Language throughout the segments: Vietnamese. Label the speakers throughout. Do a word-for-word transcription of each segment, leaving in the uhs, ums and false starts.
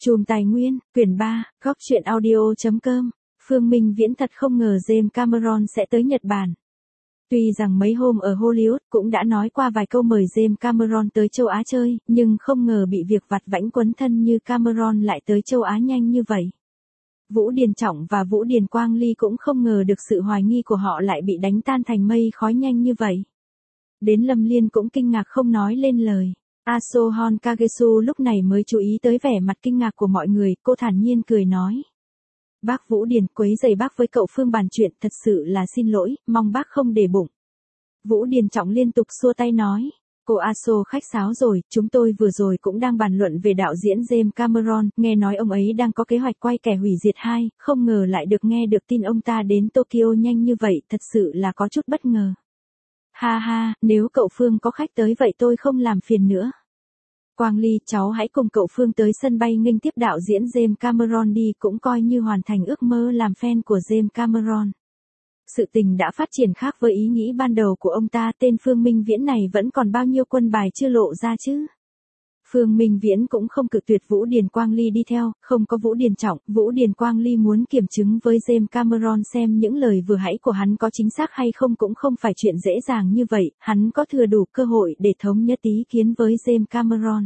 Speaker 1: Chùm Tài nguyên, quyển ba, góc truyện audio.com. Phương Minh Viễn thật không ngờ James Cameron sẽ tới Nhật Bản. Tuy rằng mấy hôm ở Hollywood cũng đã nói qua vài câu mời James Cameron tới châu Á chơi, nhưng không ngờ bị việc vặt vãnh quấn thân như Cameron lại tới châu Á nhanh như vậy. Vũ Điền Trọng và Vũ Điền Quang Ly cũng không ngờ được sự hoài nghi của họ lại bị đánh tan thành mây khói nhanh như vậy. Đến Lâm Liên cũng kinh ngạc không nói lên lời. Asohon Kagesu lúc này mới chú ý tới vẻ mặt kinh ngạc của mọi người, cô thản nhiên cười nói. Bác Vũ Điền, quấy rầy bác với cậu Phương bàn chuyện, thật sự là xin lỗi, mong bác không để bụng. Vũ Điền Trọng liên tục xua tay nói. Cô Aso khách sáo rồi, chúng tôi vừa rồi cũng đang bàn luận về đạo diễn James Cameron, nghe nói ông ấy đang có kế hoạch quay Kẻ Hủy Diệt hai, không ngờ lại được nghe được tin ông ta đến Tokyo nhanh như vậy, thật sự là có chút bất ngờ. Ha ha, nếu cậu Phương có khách tới vậy tôi không làm phiền nữa. Quang Ly, cháu hãy cùng cậu Phương tới sân bay nghênh tiếp đạo diễn James Cameron đi, cũng coi như hoàn thành ước mơ làm fan của James Cameron. Sự tình đã phát triển khác với ý nghĩ ban đầu của ông ta, tên Phương Minh Viễn này vẫn còn bao nhiêu quân bài chưa lộ ra chứ. Phương Minh Viễn cũng không cự tuyệt Vũ Điền Quang Ly đi theo, không có Vũ Điền Trọng, Vũ Điền Quang Ly muốn kiểm chứng với James Cameron xem những lời vừa hãy của hắn có chính xác hay không cũng không phải chuyện dễ dàng như vậy, hắn có thừa đủ cơ hội để thống nhất ý kiến với James Cameron.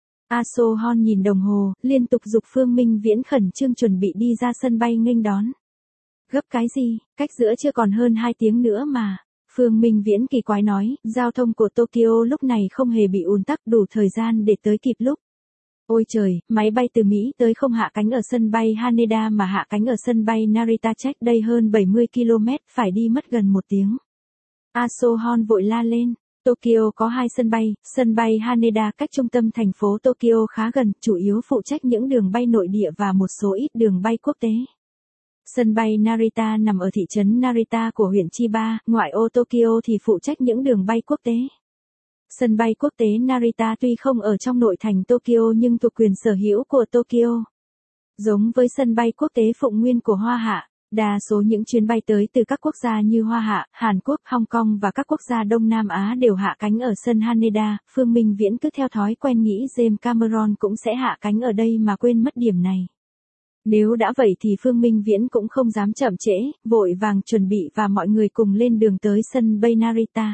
Speaker 1: Asohon nhìn đồng hồ, liên tục giục Phương Minh Viễn khẩn trương chuẩn bị đi ra sân bay nghênh đón. Gấp cái gì, cách giữa chưa còn hơn hai tiếng nữa mà. Phương Minh Viễn kỳ quái nói, giao thông của Tokyo lúc này không hề bị ùn tắc, đủ thời gian để tới kịp lúc. Ôi trời, máy bay từ Mỹ tới không hạ cánh ở sân bay Haneda mà hạ cánh ở sân bay Narita, cách đây hơn bảy mươi ki lô mét, phải đi mất gần một tiếng. Asohon vội la lên. Tokyo có hai sân bay, sân bay Haneda cách trung tâm thành phố Tokyo khá gần, chủ yếu phụ trách những đường bay nội địa và một số ít đường bay quốc tế. Sân bay Narita nằm ở thị trấn Narita của huyện Chiba, ngoại ô Tokyo thì phụ trách những đường bay quốc tế. Sân bay quốc tế Narita tuy không ở trong nội thành Tokyo nhưng thuộc quyền sở hữu của Tokyo. Giống với sân bay quốc tế Phụng Nguyên của Hoa Hạ, đa số những chuyến bay tới từ các quốc gia như Hoa Hạ, Hàn Quốc, Hong Kong và các quốc gia Đông Nam Á đều hạ cánh ở sân Haneda. Phương Minh Viễn cứ theo thói quen nghĩ James Cameron cũng sẽ hạ cánh ở đây mà quên mất điểm này. Nếu đã vậy thì Phương Minh Viễn cũng không dám chậm trễ, vội vàng chuẩn bị và mọi người cùng lên đường tới sân bay Narita.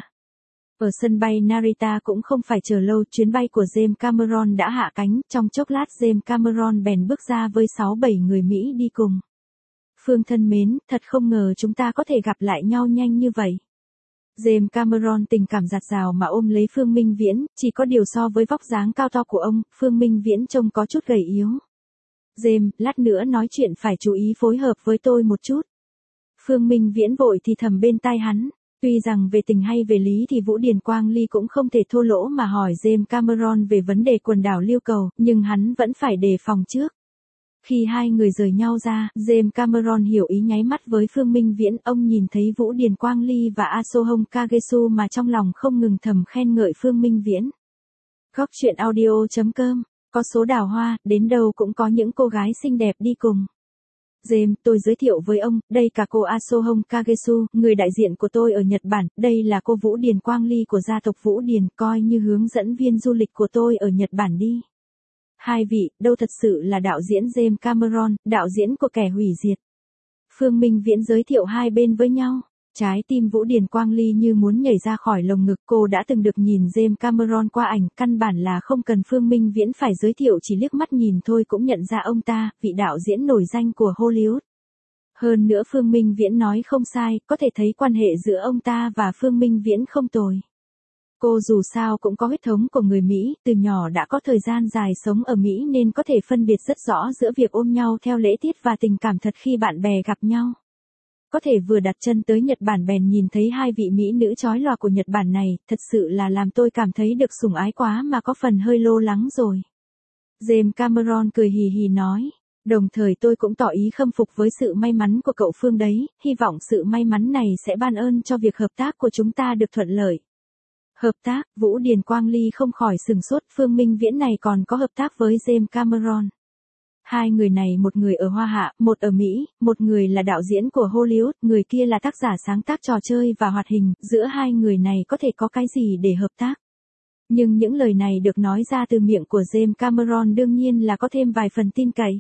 Speaker 1: Ở sân bay Narita cũng không phải chờ lâu, chuyến bay của James Cameron đã hạ cánh, trong chốc lát James Cameron bèn bước ra với sáu bảy người Mỹ đi cùng. Phương thân mến, thật không ngờ chúng ta có thể gặp lại nhau nhanh như vậy. James Cameron tình cảm dạt dào mà ôm lấy Phương Minh Viễn, chỉ có điều so với vóc dáng cao to của ông, Phương Minh Viễn trông có chút gầy yếu. James, lát nữa nói chuyện phải chú ý phối hợp với tôi một chút. Phương Minh Viễn vội thì thầm bên tai hắn. Tuy rằng về tình hay về lý thì Vũ Điền Quang Ly cũng không thể thô lỗ mà hỏi James Cameron về vấn đề quần đảo Liêu Cầu, nhưng hắn vẫn phải đề phòng trước. Khi hai người rời nhau ra, James Cameron hiểu ý nháy mắt với Phương Minh Viễn, ông nhìn thấy Vũ Điền Quang Ly và Asohon Kagesu mà trong lòng không ngừng thầm khen ngợi Phương Minh Viễn. Góc truyện audio.com, có số đào hoa, đến đâu cũng có những cô gái xinh đẹp đi cùng. James, tôi giới thiệu với ông, đây cả cô Asohon Kagesu, người đại diện của tôi ở Nhật Bản, đây là cô Vũ Điền Quang Ly của gia tộc Vũ Điền, coi như hướng dẫn viên du lịch của tôi ở Nhật Bản đi. Hai vị, đâu thật sự là đạo diễn James Cameron, đạo diễn của Kẻ Hủy Diệt. Phương Minh Viễn giới thiệu hai bên với nhau. Trái tim Vũ Điền Quang Ly như muốn nhảy ra khỏi lồng ngực, cô đã từng được nhìn James Cameron qua ảnh, căn bản là không cần Phương Minh Viễn phải giới thiệu, chỉ liếc mắt nhìn thôi cũng nhận ra ông ta, vị đạo diễn nổi danh của Hollywood. Hơn nữa Phương Minh Viễn nói không sai, có thể thấy quan hệ giữa ông ta và Phương Minh Viễn không tồi. Cô dù sao cũng có huyết thống của người Mỹ, từ nhỏ đã có thời gian dài sống ở Mỹ nên có thể phân biệt rất rõ giữa việc ôm nhau theo lễ tiết và tình cảm thật khi bạn bè gặp nhau. Có thể vừa đặt chân tới Nhật Bản bèn nhìn thấy hai vị mỹ nữ chói lòa của Nhật Bản này, thật sự là làm tôi cảm thấy được sủng ái quá mà có phần hơi lo lắng rồi. James Cameron cười hì hì nói, đồng thời tôi cũng tỏ ý khâm phục với sự may mắn của cậu Phương đấy, hy vọng sự may mắn này sẽ ban ơn cho việc hợp tác của chúng ta được thuận lợi. Hợp tác, Vũ Điền Quang Ly không khỏi sừng sốt, Phương Minh Viễn này còn có hợp tác với James Cameron. Hai người này, một người ở Hoa Hạ, một ở Mỹ, một người là đạo diễn của Hollywood, người kia là tác giả sáng tác trò chơi và hoạt hình, giữa hai người này có thể có cái gì để hợp tác. Nhưng những lời này được nói ra từ miệng của James Cameron đương nhiên là có thêm vài phần tin cậy.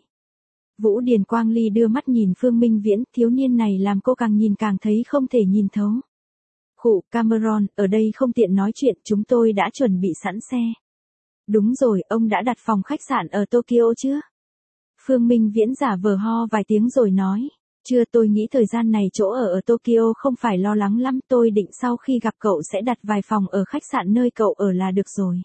Speaker 1: Vũ Điền Quang Ly đưa mắt nhìn Phương Minh Viễn, thiếu niên này làm cô càng nhìn càng thấy không thể nhìn thấu. Khụ, Cameron, ở đây không tiện nói chuyện, chúng tôi đã chuẩn bị sẵn xe. Đúng rồi, ông đã đặt phòng khách sạn ở Tokyo chưa? Phương Minh Viễn giả vờ ho vài tiếng rồi nói. Chưa, tôi nghĩ thời gian này chỗ ở ở Tokyo không phải lo lắng lắm, tôi định sau khi gặp cậu sẽ đặt vài phòng ở khách sạn nơi cậu ở là được rồi.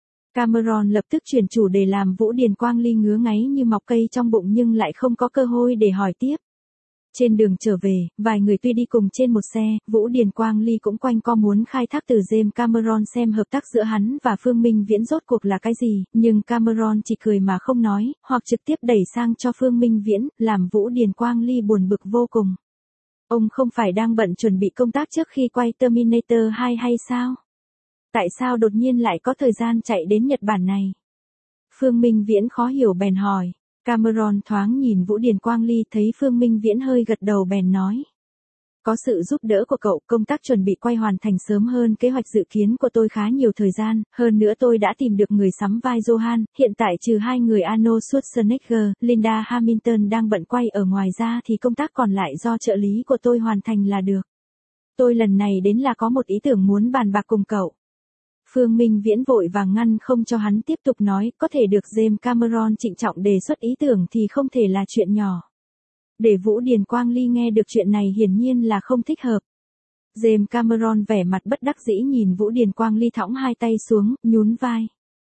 Speaker 1: Cameron lập tức chuyển chủ đề làm Vũ Điền Quang Ly ngứa ngáy như mọc cây trong bụng nhưng lại không có cơ hội để hỏi tiếp. Trên đường trở về, vài người tuy đi cùng trên một xe, Vũ Điền Quang Ly cũng quanh co muốn khai thác từ James Cameron xem hợp tác giữa hắn và Phương Minh Viễn rốt cuộc là cái gì, nhưng Cameron chỉ cười mà không nói, hoặc trực tiếp đẩy sang cho Phương Minh Viễn, làm Vũ Điền Quang Ly buồn bực vô cùng. Ông không phải đang bận chuẩn bị công tác trước khi quay Terminator hai hay sao? Tại sao đột nhiên lại có thời gian chạy đến Nhật Bản này? Phương Minh Viễn khó hiểu bèn hỏi. Cameron thoáng nhìn Vũ Điền Quang Ly thấy Phương Minh Viễn hơi gật đầu bèn nói. Có sự giúp đỡ của cậu, công tác chuẩn bị quay hoàn thành sớm hơn kế hoạch dự kiến của tôi khá nhiều thời gian, hơn nữa tôi đã tìm được người sắm vai Johan, hiện tại trừ hai người Arnold Schwarzenegger, Linda Hamilton đang bận quay ở ngoài ra thì công tác còn lại do trợ lý của tôi hoàn thành là được. Tôi lần này đến là có một ý tưởng muốn bàn bạc cùng cậu. Phương Minh Viễn vội vàng ngăn không cho hắn tiếp tục nói, có thể được James Cameron trịnh trọng đề xuất ý tưởng thì không thể là chuyện nhỏ. Để Vũ Điền Quang Ly nghe được chuyện này hiển nhiên là không thích hợp. James Cameron vẻ mặt bất đắc dĩ nhìn Vũ Điền Quang Ly thõng hai tay xuống, nhún vai.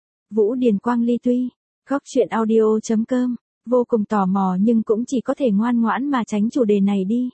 Speaker 1: Vũ Điền Quang Ly tuy, góc chuyện audio chấm com, vô cùng tò mò nhưng cũng chỉ có thể ngoan ngoãn mà tránh chủ đề này đi.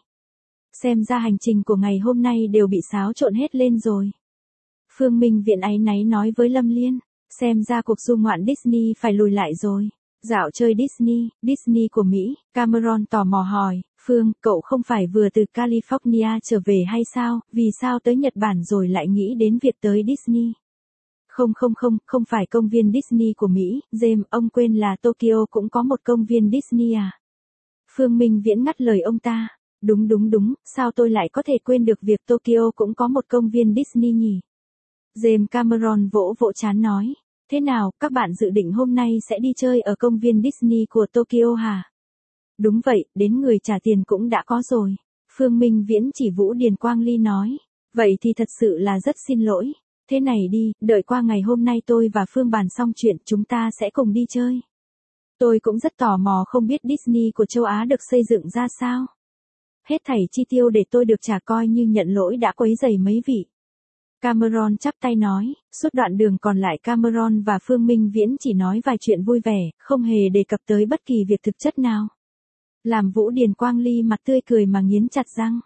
Speaker 1: Xem ra hành trình của ngày hôm nay đều bị xáo trộn hết lên rồi. Phương Minh Viễn áy náy nói với Lâm Liên, xem ra cuộc du ngoạn Disney phải lùi lại rồi. Dạo chơi Disney, Disney của Mỹ, Cameron tò mò hỏi, Phương, cậu không phải vừa từ California trở về hay sao, vì sao tới Nhật Bản rồi lại nghĩ đến việc tới Disney? Không không không, không phải công viên Disney của Mỹ, James, ông quên là Tokyo cũng có một công viên Disney à? Phương Minh Viễn ngắt lời ông ta, đúng đúng đúng, sao tôi lại có thể quên được việc Tokyo cũng có một công viên Disney nhỉ? James Cameron vỗ vỗ trán nói, thế nào, các bạn dự định hôm nay sẽ đi chơi ở công viên Disney của Tokyo hả? Đúng vậy, đến người trả tiền cũng đã có rồi. Phương Minh Viễn chỉ Vũ Điền Quang Ly nói, vậy thì thật sự là rất xin lỗi. Thế này đi, đợi qua ngày hôm nay tôi và Phương bàn xong chuyện chúng ta sẽ cùng đi chơi. Tôi cũng rất tò mò không biết Disney của châu Á được xây dựng ra sao. Hết thảy chi tiêu để tôi được trả coi như nhận lỗi đã quấy rầy mấy vị. Cameron chắp tay nói, suốt đoạn đường còn lại Cameron và Phương Minh Viễn chỉ nói vài chuyện vui vẻ, không hề đề cập tới bất kỳ việc thực chất nào. Làm Vũ Điền Quang Ly mặt tươi cười mà nghiến chặt răng.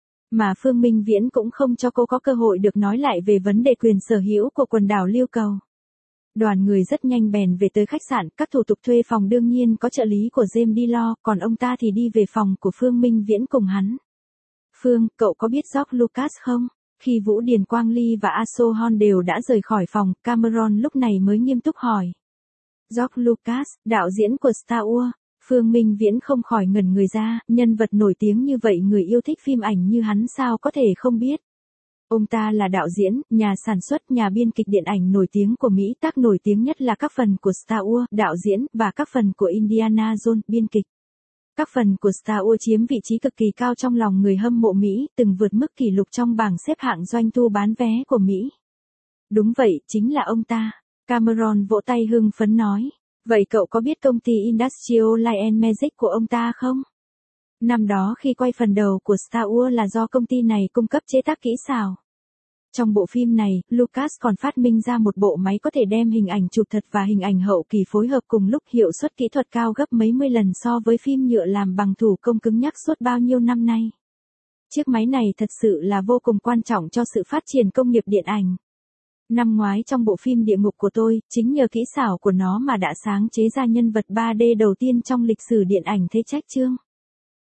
Speaker 1: Mà Phương Minh Viễn cũng không cho cô có cơ hội được nói lại về vấn đề quyền sở hữu của quần đảo Lưu Cầu. Đoàn người rất nhanh bèn về tới khách sạn, các thủ tục thuê phòng đương nhiên có trợ lý của James đi lo, còn ông ta thì đi về phòng của Phương Minh Viễn cùng hắn. Phương, cậu có biết George Lucas không? Khi Vũ Điền Quang Ly và A So Hon đều đã rời khỏi phòng, Cameron lúc này mới nghiêm túc hỏi. George Lucas, đạo diễn của Star Wars. Phương Minh Viễn không khỏi ngẩn người ra, nhân vật nổi tiếng như vậy người yêu thích phim ảnh như hắn sao có thể không biết. Ông ta là đạo diễn, nhà sản xuất, nhà biên kịch điện ảnh nổi tiếng của Mỹ, tác nổi tiếng nhất là các phần của Star Wars, đạo diễn, và các phần của Indiana Jones, biên kịch. Các phần của Star Wars chiếm vị trí cực kỳ cao trong lòng người hâm mộ Mỹ, từng vượt mức kỷ lục trong bảng xếp hạng doanh thu bán vé của Mỹ. Đúng vậy, chính là ông ta. Cameron vỗ tay hưng phấn nói. Vậy cậu có biết công ty Industrial Light and Magic của ông ta không? Năm đó khi quay phần đầu của Star Wars là do công ty này cung cấp chế tác kỹ xảo. Trong bộ phim này, Lucas còn phát minh ra một bộ máy có thể đem hình ảnh chụp thật và hình ảnh hậu kỳ phối hợp cùng lúc, hiệu suất kỹ thuật cao gấp mấy mươi lần so với phim nhựa làm bằng thủ công cứng nhắc suốt bao nhiêu năm nay. Chiếc máy này thật sự là vô cùng quan trọng cho sự phát triển công nghiệp điện ảnh. Năm ngoái trong bộ phim Địa ngục của tôi, chính nhờ kỹ xảo của nó mà đã sáng chế ra nhân vật ba D đầu tiên trong lịch sử điện ảnh, thế trách chương.